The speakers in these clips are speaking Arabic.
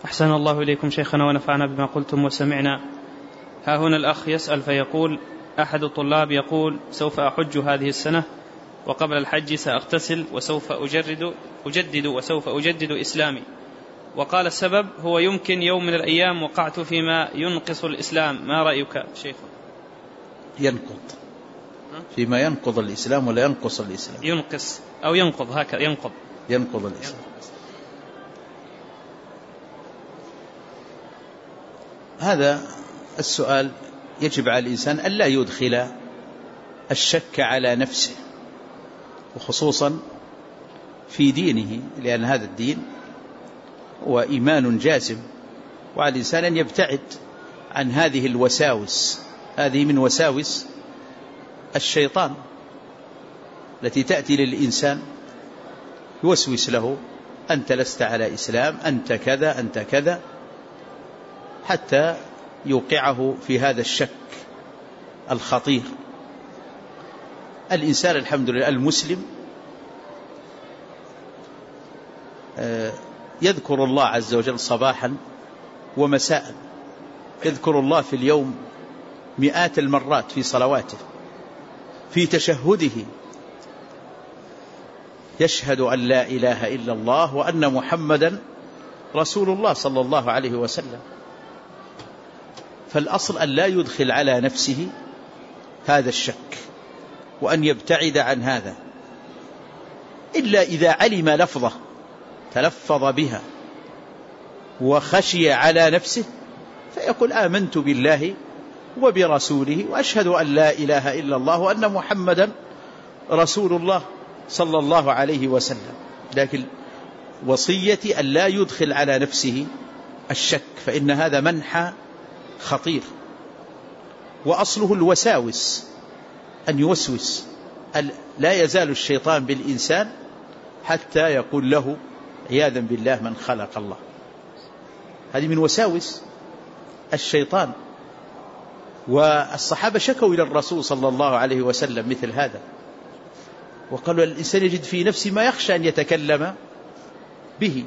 أحسن الله إليكم شيخنا ونفعنا بما قلتم وسمعنا. ها هنا الأخ يسأل فيقول: أحد الطلاب يقول: سوف أحج هذه السنة، وقبل الحج سأغتسل وسوف أجدد وسوف أجدد إسلامي، وقال السبب هو يمكن يوم من الأيام وقعت فيما ينقص الإسلام، ما رأيك شيخ؟ ينقض فيما ينقض الإسلام ولا ينقص الإسلام؟ ينقص أو ينقض، هكذا ينقض الإسلام. هذا السؤال يجب على الإنسان أن لا يدخل الشك على نفسه، وخصوصا في دينه، لأن هذا الدين هو إيمان جازم، وعلى الإنسان أن يبتعد عن هذه الوساوس. هذه من وساوس الشيطان التي تأتي للإنسان يوسوس له: أنت لست على إسلام، أنت كذا أنت كذا، حتى يوقعه في هذا الشك الخطير. الإنسان الحمد لله المسلم يذكر الله عز وجل صباحا ومساء، يذكر الله في اليوم مئات المرات في صلواته، في تشهده يشهد أن لا إله إلا الله وأن محمدا رسول الله صلى الله عليه وسلم. فالأصل أن لا يدخل على نفسه هذا الشك، وأن يبتعد عن هذا، إلا إذا علم لفظه تلفظ بها وخشي على نفسه فيقول: آمنت بالله وبرسوله وأشهد أن لا إله إلا الله وأن محمدا رسول الله صلى الله عليه وسلم. لكن وصيتي أن لا يدخل على نفسه الشك، فإن هذا منحى خطير، وأصله الوساوس، أن يوسوس. لا يزال الشيطان بالإنسان حتى يقول له عياذا بالله من خلق الله. هذه من وساوس الشيطان. والصحابة شكوا إلى الرسول صلى الله عليه وسلم مثل هذا، وقالوا: الإنسان يجد في نفسه ما يخشى أن يتكلم به.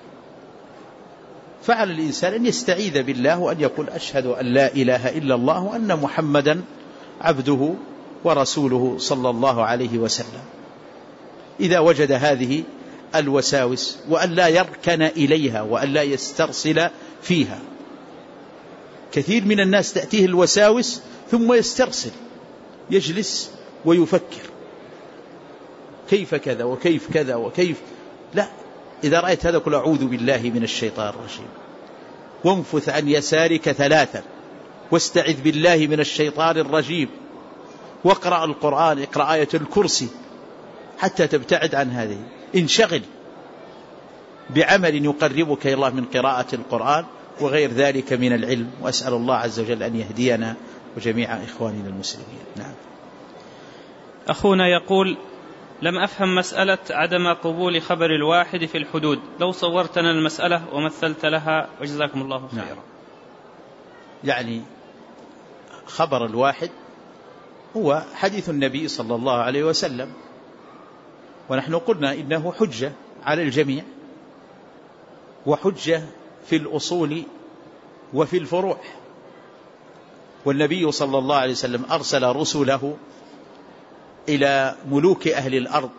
فعلى الإنسان أن يستعيذ بالله وأن يقول: أشهد أن لا إله إلا الله وأن محمدا عبده ورسوله صلى الله عليه وسلم. إذا وجد هذه الوساوس، وأن لا يركن إليها وأن لا يسترسل فيها. كثير من الناس تأتيه الوساوس ثم يسترسل، يجلس ويفكر كيف كذا وكيف كذا وكيف. لا، إذا رأيت هذا قل: أعوذ بالله من الشيطان الرجيم، وانفث عن يسارك 3، واستعذ بالله من الشيطان الرجيم، واقرأ القرآن، اقرأ آية الكرسي حتى تبتعد عن هذه. انشغل بعمل يقربك إلى الله من قراءة القرآن وغير ذلك من العلم، وأسأل الله عز وجل أن يهدينا وجميع إخواننا المسلمين. نعم. أخونا يقول: لم أفهم مسألة عدم قبول خبر الواحد في الحدود، لو صورتنا المسألة ومثلت لها وجزاكم الله خيرا. نعم. يعني خبر الواحد هو حديث النبي صلى الله عليه وسلم، ونحن قلنا إنه حجة على الجميع، وحجة في الأصول وفي الفروع. والنبي صلى الله عليه وسلم أرسل رسله إلى ملوك أهل الأرض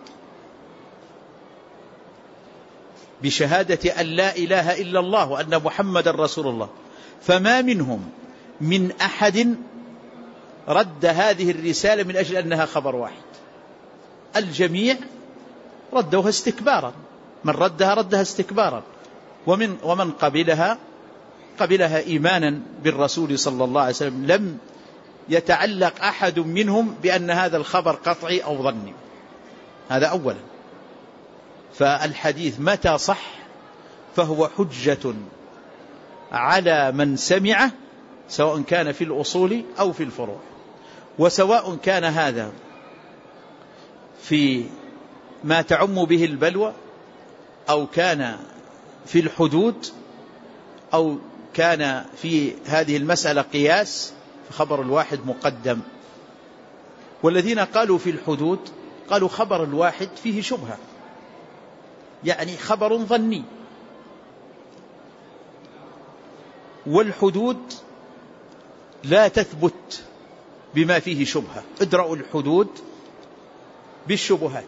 بشهادة أن لا إله إلا الله وأن محمد رسول الله، فما منهم من أحد رد هذه الرسالة من أجل أنها خبر واحد. الجميع ردوها استكبارا، من ردها استكبارا، ومن قبلها إيمانا بالرسول صلى الله عليه وسلم. لم يتعلق أحد منهم بأن هذا الخبر قطعي أو ظني. هذا أولا. فالحديث متى صح فهو حجة على من سمعه، سواء كان في الأصول أو في الفروع، وسواء كان هذا في ما تعم به البلوى، أو كان في الحدود، أو كان في هذه المسألة قياس، فخبر الواحد مقدم. والذين قالوا في الحدود قالوا خبر الواحد فيه شبهة، يعني خبر ظني، والحدود لا تثبت بما فيه شبهة. ادرأوا الحدود بالشبهات.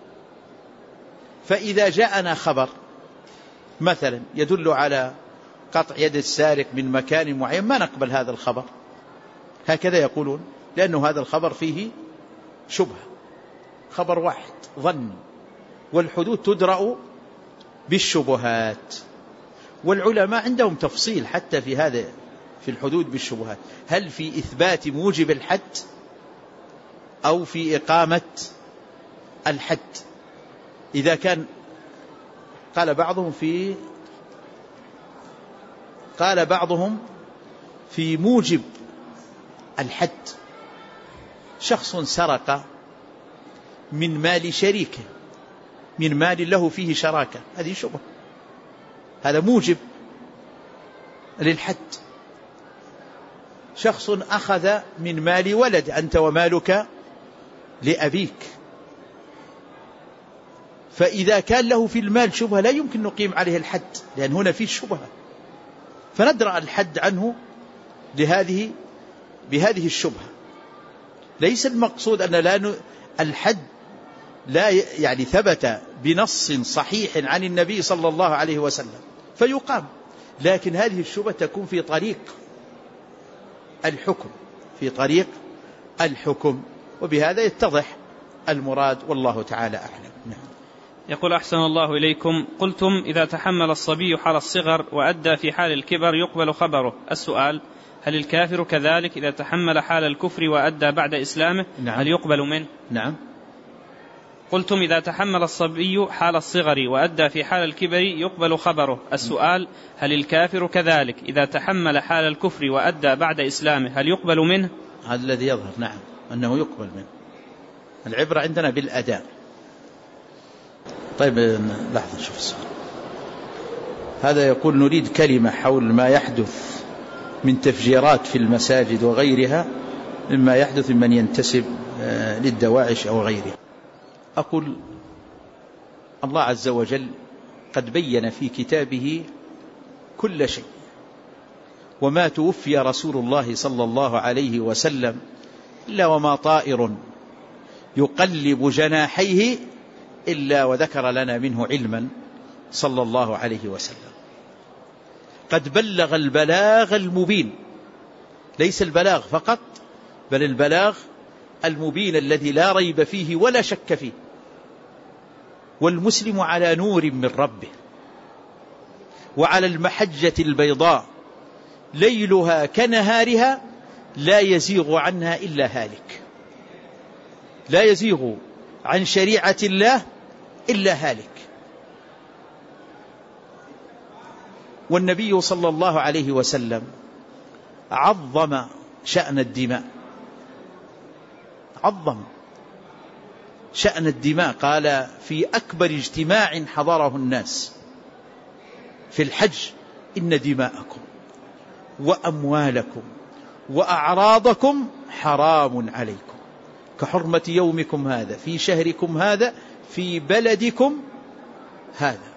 فإذا جاءنا خبر مثلا يدل على قطع يد السارق من مكان معين ما نقبل هذا الخبر، هكذا يقولون، لأنه هذا الخبر فيه شبهة، خبر واحد ظني، والحدود تدرأ بالشبهات. والعلماء عندهم تفصيل حتى في هذا، في الحدود بالشبهات، هل في إثبات موجب الحد أو في إقامة الحد. إذا كان قال بعضهم في موجب الحد، شخص سرق من مال شريكه، من مال له فيه شراكة، هذه شبهة، هذا موجب للحد. شخص أخذ من مال ولد، أنت ومالك لأبيك، فإذا كان له في المال شبهة لا يمكن نقيم عليه الحد، لأن هنا فيه شبهة، فندرأ الحد عنه بهذه الشبهة. ليس المقصود أن الحد لا يعني ثبت بنص صحيح عن النبي صلى الله عليه وسلم فيقام، لكن هذه الشبهة تكون في طريق الحكم، وبهذا يتضح المراد، والله تعالى أعلم. نعم. يقول أحسن الله إليكم، قلتم إذا تحمل الصبي حال الصغر وأدى في حال الكبر يقبل خبره. السؤال: هل الكافر كذلك إذا تحمل حال الكفر وأدى بعد إسلامه؟ نعم. هل يقبل منه؟ نعم. قلتم إذا تحمل الصبي حال الصغر وأدى في حال الكبر يقبل خبره. السؤال: هل الكافر كذلك إذا تحمل حال الكفر وأدى بعد إسلامه هل يقبل منه؟ هذا الذي يظهر، نعم، أنه يقبل منه. العبرة عندنا بالأداء. طيب لحظة، شوف السؤال هذا. يقول: نريد كلمة حول ما يحدث من تفجيرات في المساجد وغيرها مما يحدث ممن ينتسب للدواعش أو غيره. أقول: الله عز وجل قد بين في كتابه كل شيء، وما توفي رسول الله صلى الله عليه وسلم إلا وما طائر يقلب جناحيه إلا وذكر لنا منه علما صلى الله عليه وسلم. قد بلغ البلاغ المبين، ليس البلاغ فقط بل البلاغ المبين الذي لا ريب فيه ولا شك فيه. والمسلم على نور من ربه وعلى المحجة البيضاء ليلها كنهارها لا يزيغ عنها إلا هالك، لا يزيغ عن شريعة الله إلا هالك. والنبي صلى الله عليه وسلم عظم شأن الدماء، عظم شأن الدماء. قال في أكبر اجتماع حضره الناس في الحج: إن دماءكم وأموالكم وأعراضكم حرام عليكم كحرمة يومكم هذا في شهركم هذا في بلدكم هذا.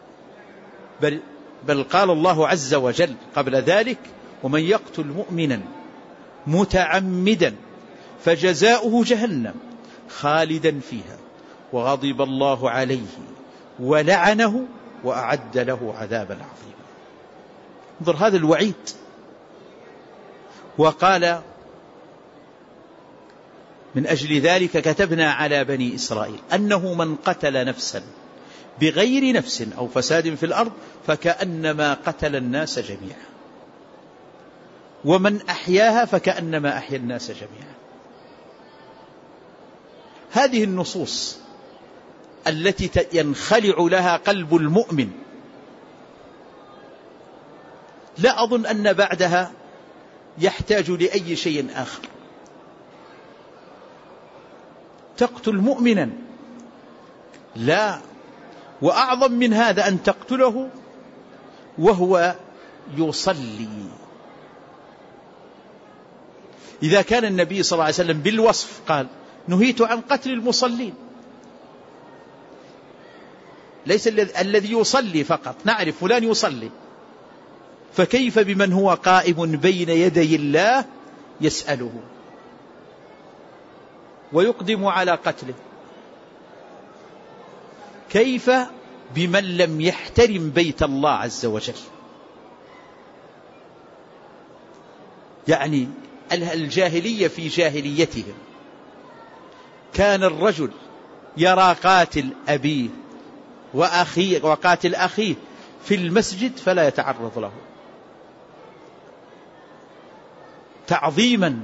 بل قال الله عز وجل قبل ذلك: ومن يقتل مؤمنا متعمدا فجزاؤه جهنم خالدا فيها وغضب الله عليه ولعنه وأعد له عذابا عظيما. انظر هذا الوعيد. وقال: من أجل ذلك كتبنا على بني إسرائيل أنه من قتل نفسا بغير نفس أو فساد في الأرض فكأنما قتل الناس جميعا، ومن أحياها فكأنما أحيا الناس جميعا. هذه النصوص التي ينخلع لها قلب المؤمن لا أظن أن بعدها يحتاج لأي شيء آخر. تقتل مؤمنا، لا، وأعظم من هذا أن تقتله وهو يصلي. إذا كان النبي صلى الله عليه وسلم بالوصف قال: نهيت عن قتل المصلين، ليس الذي يصلي فقط، نعرف فلان يصلي، فكيف بمن هو قائم بين يدي الله يسأله ويقدم على قتله؟ كيف بمن لم يحترم بيت الله عز وجل؟ يعني الجاهلية في جاهليتهم كان الرجل يرى قاتل أبيه وأخيه وقاتل أخيه في المسجد فلا يتعرض له، تعظيما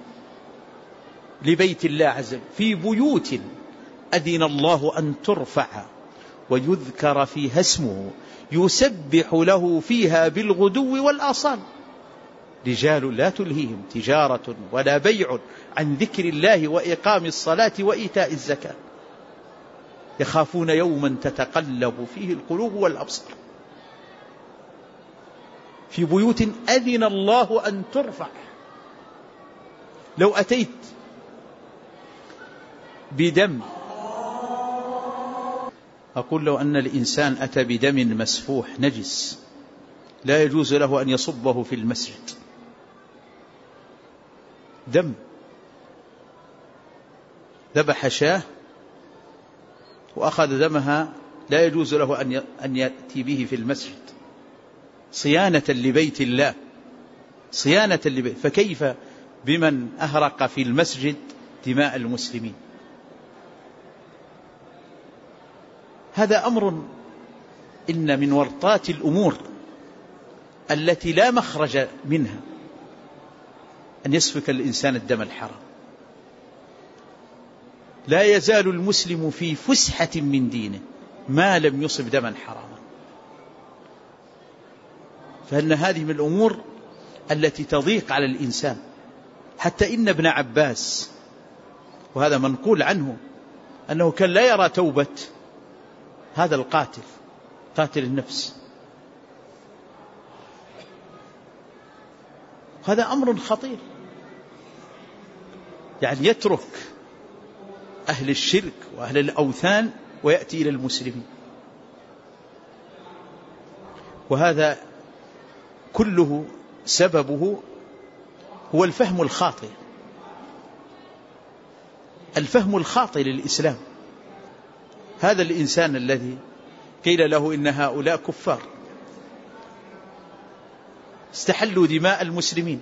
لبيت الله عز وجل. في بيوت أذن الله أن ترفع ويذكر فيها اسمه يسبح له فيها بالغدو والآصال، رجال لا تلهيهم تجارة ولا بيع عن ذكر الله وإقام الصلاة وإيتاء الزكاة يخافون يوما تتقلب فيه القلوب والأبصار. في بيوت أذن الله أن ترفع. لو أتيت بدم، أقول لو أن الإنسان أتى بدم مسفوح نجس لا يجوز له أن يصبه في المسجد. دم ذبح شاة وأخذ دمها لا يجوز له أن يأتي به في المسجد صيانة لبيت الله، صيانة لبيت. فكيف بمن أهرق في المسجد دماء المسلمين؟ هذا أمر إن من ورطات الأمور التي لا مخرج منها أن يسفك الإنسان الدم الحرام. لا يزال المسلم في فسحة من دينه ما لم يصب دما حراما. فإن هذه من الأمور التي تضيق على الإنسان. حتى إن ابن عباس، وهذا منقول عنه، أنه كان لا يرى توبة هذا القاتل قاتل النفس. هذا أمر خطير، يعني يترك أهل الشرك وأهل الأوثان ويأتي إلى المسلمين. وهذا كله سببه هو الفهم الخاطئ، الفهم الخاطئ للإسلام. هذا الإنسان الذي قيل له إن هؤلاء كفار استحلوا دماء المسلمين،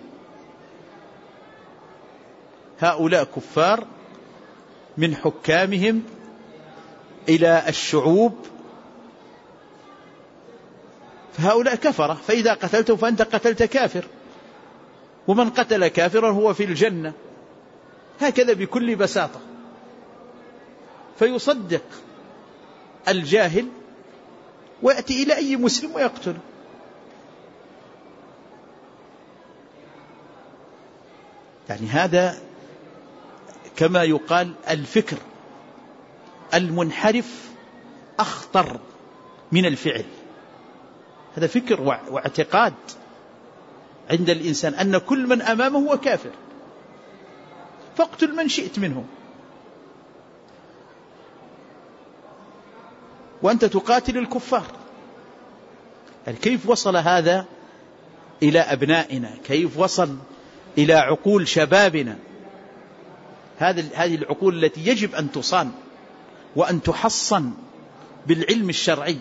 هؤلاء كفار من حكامهم إلى الشعوب، فهؤلاء كفرة، فإذا قتلته فأنت قتلت كافر، ومن قتل كافرا هو في الجنة. هكذا بكل بساطة. فيصدق الجاهل ويأتي إلى أي مسلم ويقتله. يعني هذا كما يقال الفكر المنحرف أخطر من الفعل. هذا فكر واعتقاد عند الإنسان أن كل من أمامه هو كافر، فاقتل من شئت منهم، وأنت تقاتل الكفار. يعني كيف وصل هذا إلى أبنائنا؟ كيف وصل إلى عقول شبابنا؟ هذه العقول التي يجب أن تصان وأن تحصن بالعلم الشرعي.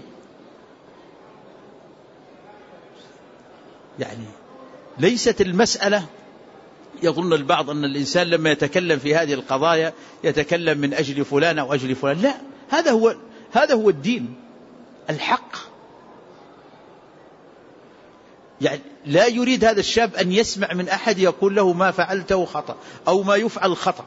يعني ليست المسألة، يظن البعض أن الإنسان لما يتكلم في هذه القضايا يتكلم من أجل فلان أو أجل فلان. لا، هذا هو الدين الحق. يعني لا يريد هذا الشاب أن يسمع من أحد يقول له ما فعلته خطأ أو ما يفعل خطأ.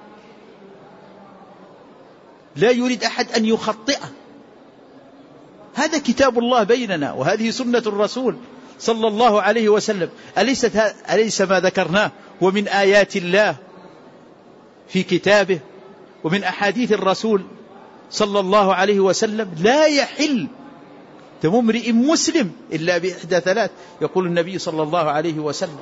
لا يريد أحد أن يخطئه. هذا كتاب الله بيننا، وهذه سنة الرسول صلى الله عليه وسلم. أليس ما ذكرناه ومن آيات الله في كتابه ومن أحاديث الرسول صلى الله عليه وسلم؟ لا يحل دم امرئ مسلم إلا بإحدى ثلاث، يقول النبي صلى الله عليه وسلم.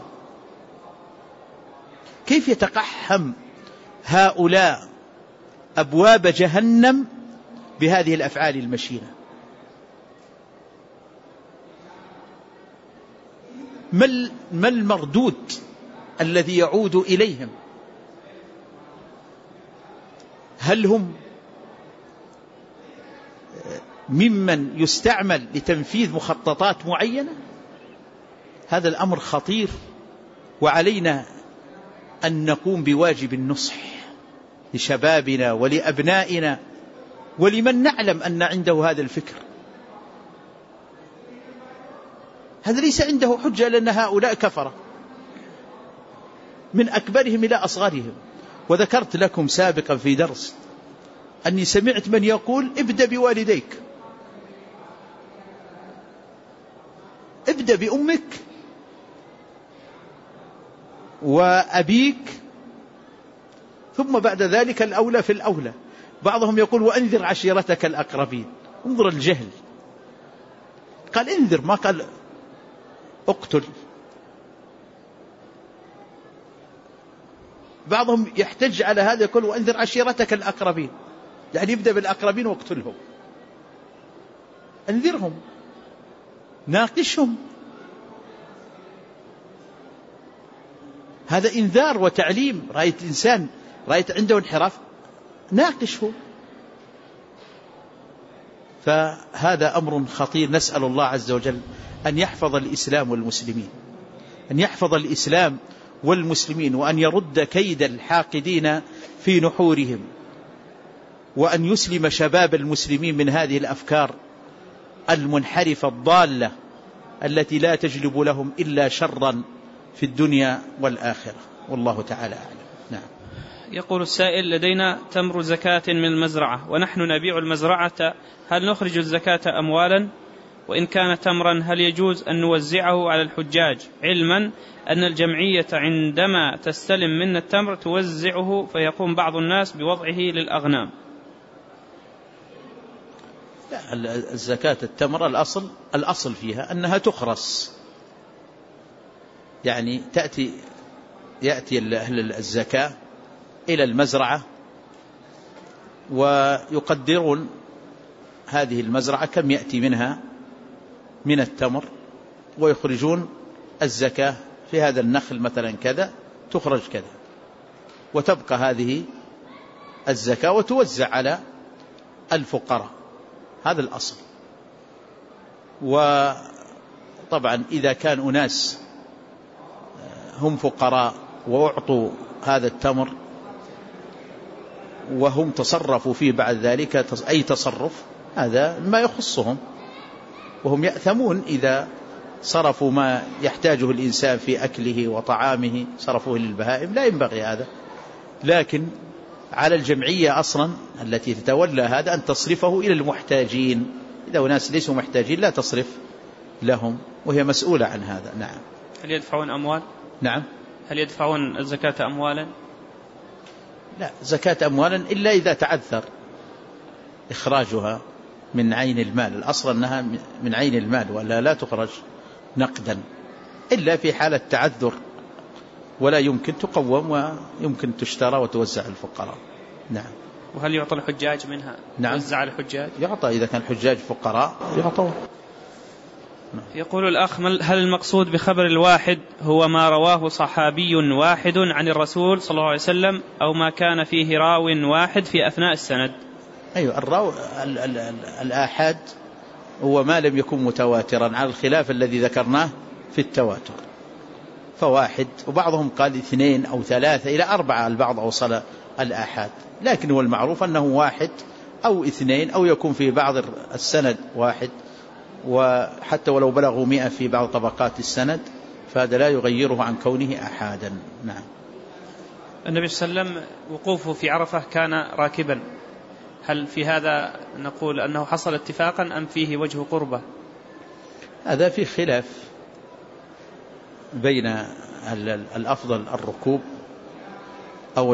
كيف يتقحم هؤلاء أبواب جهنم بهذه الأفعال المشينة؟ ما المردود الذي يعود إليهم؟ هل هم ممن يستعمل لتنفيذ مخططات معينة؟ هذا الأمر خطير، وعلينا أن نقوم بواجب النصح لشبابنا ولأبنائنا ولمن نعلم أن عنده هذا الفكر. هذا ليس عنده حجة، لأن هؤلاء كفرة من أكبرهم إلى أصغرهم. وذكرت لكم سابقا في درس أني سمعت من يقول ابدأ بوالديك، ابدأ بأمك وأبيك، ثم بعد ذلك الأولى في الأولى. بعضهم يقول وأنذر عشيرتك الأقربين. انظر الجهل، قال انذر ما قال اقتل. بعضهم يحتج على هذا يقول وأنذر عشيرتك الأقربين، يعني ابدأ بالأقربين واقتلهم. انذرهم، ناقشهم. هذا إنذار وتعليم. رأيت إنسان رأيت عنده انحراف، ناقشه. فهذا أمر خطير. نسأل الله عز وجل أن يحفظ الإسلام والمسلمين، أن يحفظ الإسلام والمسلمين، وأن يرد كيد الحاقدين في نحورهم، وأن يسلم شباب المسلمين من هذه الأفكار المنحرفة الضالة التي لا تجلب لهم إلا شرا في الدنيا والآخرة. والله تعالى أعلم. نعم. يقول السائل لدينا تمر زكاة من المزرعة ونحن نبيع المزرعة، هل نخرج الزكاة أموالا؟ وإن كان تمرا هل يجوز أن نوزعه على الحجاج، علما أن الجمعية عندما تستلم منا التمر توزعه فيقوم بعض الناس بوضعه للأغنام؟ لا، الزكاة التمر الأصل فيها أنها تخرس، يعني يأتي أهل الزكاة إلى المزرعة ويقدرون هذه المزرعة كم يأتي منها من التمر، ويخرجون الزكاة في هذا النخل مثلا كذا تخرج كذا، وتبقى هذه الزكاة وتوزع على الفقراء. هذا الأصل. وطبعا إذا كان أناس هم فقراء وأعطوا هذا التمر وهم تصرفوا فيه بعد ذلك أي تصرف، هذا ما يخصهم، وهم يأثمون إذا صرفوا ما يحتاجه الإنسان في أكله وطعامه صرفوه للبهائم، لا ينبغي هذا. لكن على الجمعية أصلا التي تتولى هذا أن تصرفه إلى المحتاجين. إذا ناس ليسوا محتاجين لا تصرف لهم، وهي مسؤولة عن هذا. نعم. هل يدفعون أموال؟ نعم. هل يدفعون الزكاة أموالا؟ لا، زكاة أموالا إلا إذا تعذر إخراجها من عين المال. الأصل أنها من عين المال، ولا لا تخرج نقدا إلا في حالة تعذر، ولا يمكن تقوم ويمكن تشترى وتوزع الفقراء. نعم. وهل يعطى الحجاج منها؟ نعم. يوزع على الحجاج؟ يعطى إذا كان الحجاج فقراء يعطوا. يقول الأخ هل المقصود بخبر الواحد هو ما رواه صحابي واحد عن الرسول صلى الله عليه وسلم، أو ما كان فيه راو واحد في أثناء السند؟ أيوة، الآحاد هو ما لم يكن متواترا على الخلاف الذي ذكرناه في التواتر، فواحد، وبعضهم قال 2 أو 3 إلى 4، البعض أوصل الآحاد، لكن هو المعروف أنه 1 أو 2 أو يكون في بعض السند 1، وحتى ولو بلغوا 100 في بعض طبقات السند فهذا لا يغيره عن كونه أحادا. نعم. النبي صلى الله عليه وسلم وقوفه في عرفة كان راكبا، هل في هذا نقول أنه حصل اتفاقا أم فيه وجه قربة؟ هذا في خلاف بين الأفضل الركوب أو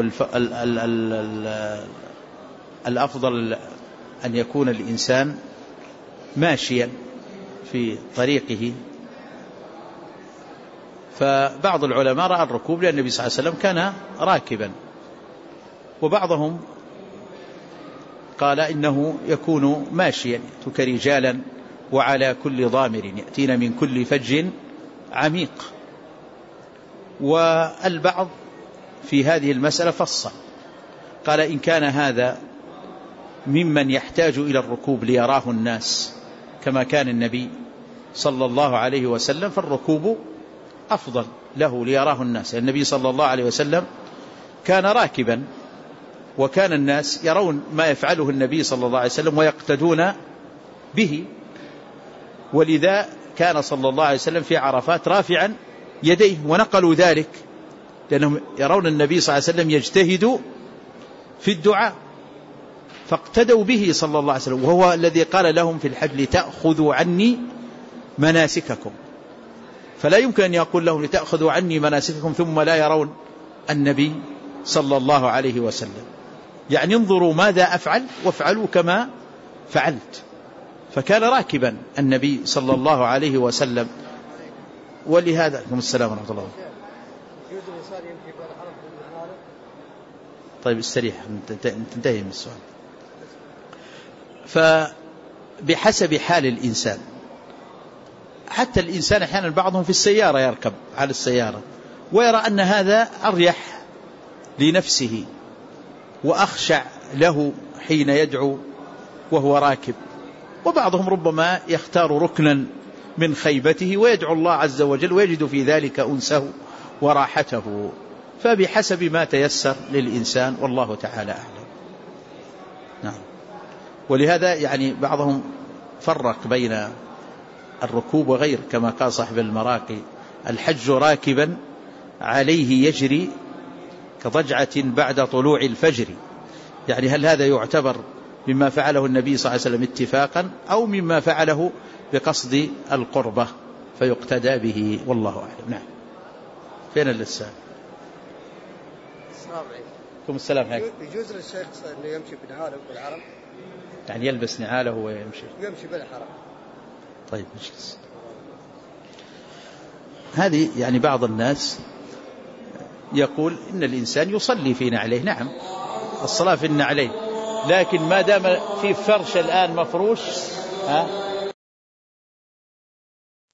الأفضل أن يكون الإنسان ماشيا في طريقه. فبعض العلماء رأى الركوب لأن النبي صلى الله عليه وسلم كان راكبا، وبعضهم قال إنه يكون ماشيا كرجالا وعلى كل ضامر يأتين من كل فج عميق. والبعض في هذه المسألة فصل، قال إن كان هذا ممن يحتاج إلى الركوب ليراه الناس كما كان النبي صلى الله عليه وسلم فالركوب أفضل له ليراه الناس. النبي صلى الله عليه وسلم كان راكبا، وكان الناس يرون ما يفعله النبي صلى الله عليه وسلم ويقتدون به، ولذا كان صلى الله عليه وسلم في عرفات رافعا يديه، ونقلوا ذلك لأنهم يرون النبي صلى الله عليه وسلم يجتهد في الدعاء فاقتدوا به صلى الله عليه وسلم، وهو الذي قال لهم في الحج لتأخذوا عني مناسككم. فلا يمكن أن يقول لهم لتأخذوا عني مناسككم ثم لا يرون النبي صلى الله عليه وسلم. يعني انظروا ماذا أفعل وافعلوا كما فعلت. فكان راكبا النبي صلى الله عليه وسلم. ولهذا السلام ورحمة الله. طيب استريح تنتهي من السؤال. فبحسب حال الإنسان، حتى الإنسان أحيانا بعضهم في السيارة يركب على السيارة ويرى أن هذا أريح لنفسه وأخشع له حين يدعو وهو راكب، وبعضهم ربما يختار ركنا من خيبته ويدعو الله عز وجل ويجد في ذلك أنسه وراحته. فبحسب ما تيسر للإنسان والله تعالى أعلم. نعم. ولهذا يعني بعضهم فرق بين الركوب وغير، كما قال صاحب المراقي الحج راكبا عليه يجري كضجعة بعد طلوع الفجر. يعني هل هذا يعتبر مما فعله النبي صلى الله عليه وسلم اتفاقا أو مما فعله بقصد القربة فيقتدى به والله أعلم. نعم. فين اللسان؟ كم السلام عليكم. يجوز للشيخ أنه يمشي بنعاله بالحرم؟ يعني يلبس نعاله ويمشي بالحرم. طيب نجلس. هذه يعني بعض الناس يقول إن الإنسان يصلي في نعليه. نعم الصلاة في النعلين، لكن ما دام في فرش الآن مفروش